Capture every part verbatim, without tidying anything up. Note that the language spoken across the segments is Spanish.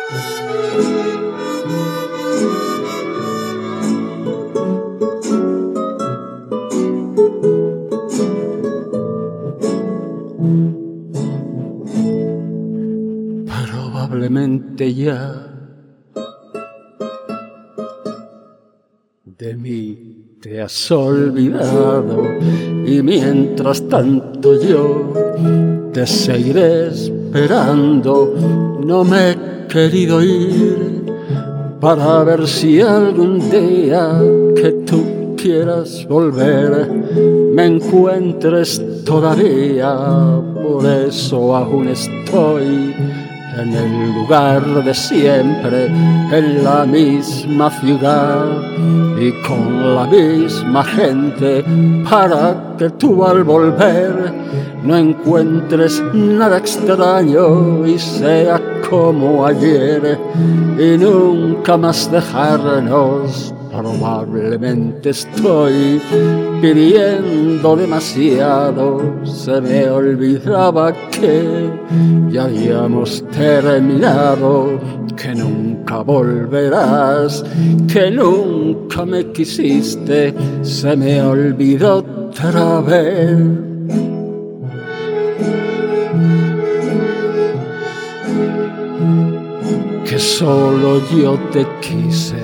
Probablemente ya de mí te has olvidado, y mientras tanto yo te seguiré esperando. No me he querido ir para ver si algún día que tú quieras volver me encuentres todavía. Por eso aún estoy en el lugar de siempre, en la misma ciudad y con la misma gente, para que tú al volver no encuentres nada extraño y sea como ayer y nunca más dejarnos. Probablemente estoy pidiendo demasiado, se me olvidaba que ya habíamos terminado, que nunca volverás, que nunca me quisiste, se me olvidó otra vez. Que solo yo te quise.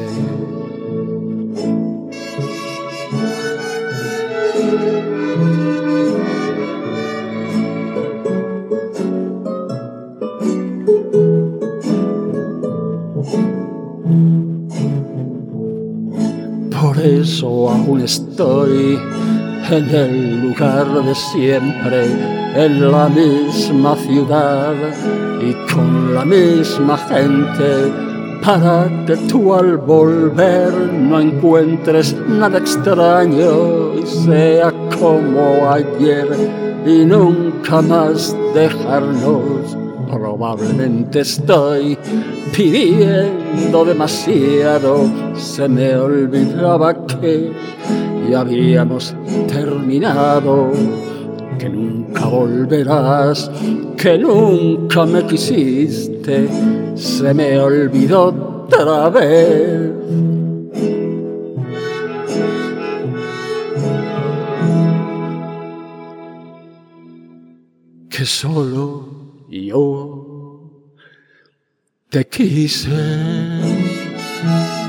Por eso aún estoy en el lugar de siempre, en la misma ciudad y con la misma gente, para que tú al volver no encuentres nada extraño y sea como ayer y nunca más dejarnos. Probablemente estoy pidiendo demasiado, se me olvidaba que ya habíamos terminado, que nunca volverás, que nunca me quisiste, se me olvidó otra vez. Que solo yo te quise.